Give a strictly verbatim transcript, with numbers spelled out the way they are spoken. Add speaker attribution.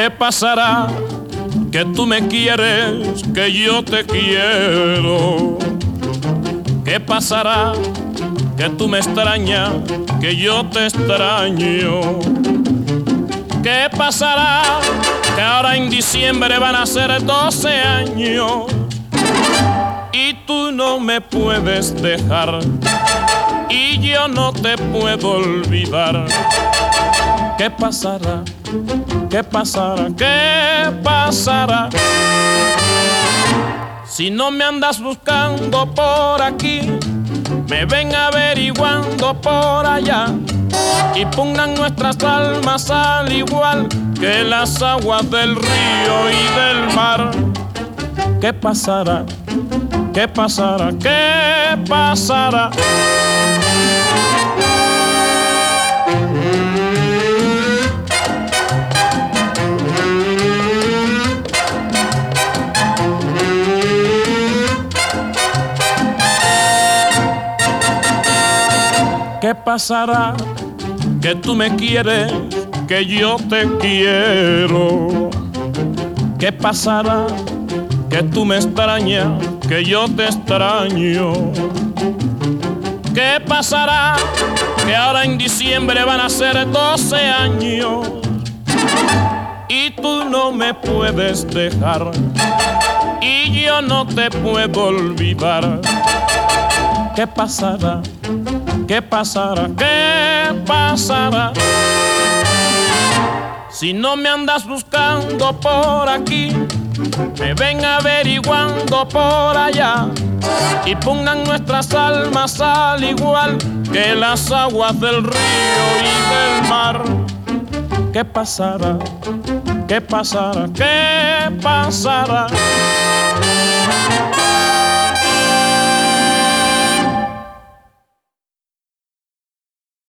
Speaker 1: ¿Qué pasará? Que tú me quieres, que yo te quiero. ¿Qué pasará? Que tú me extrañas, que yo te extraño. ¿Qué pasará? Que ahora en diciembre van a ser doce años y tú no me puedes dejar y yo no te puedo olvidar. ¿Qué pasará? ¿Qué pasará? ¿Qué pasará? Si no me andas buscando por aquí, me ven averiguando por allá y pongan nuestras almas al igual que las aguas del río y del mar. ¿Qué pasará? ¿Qué pasará? ¿Qué pasará? ¿Qué pasará? Que tú me quieres, que yo te quiero. ¿Qué pasará? Que tú me extrañas, que yo te extraño. ¿Qué pasará? Que ahora en diciembre van a ser doce años y tú no me puedes dejar y yo no te puedo olvidar. ¿Qué pasará? ¿Qué pasará? ¿Qué pasará? Si no me andas buscando por aquí, me ven averiguando por allá y pongan nuestras almas al igual que las aguas del río y del mar. ¿Qué pasará? ¿Qué pasará? ¿Qué pasará?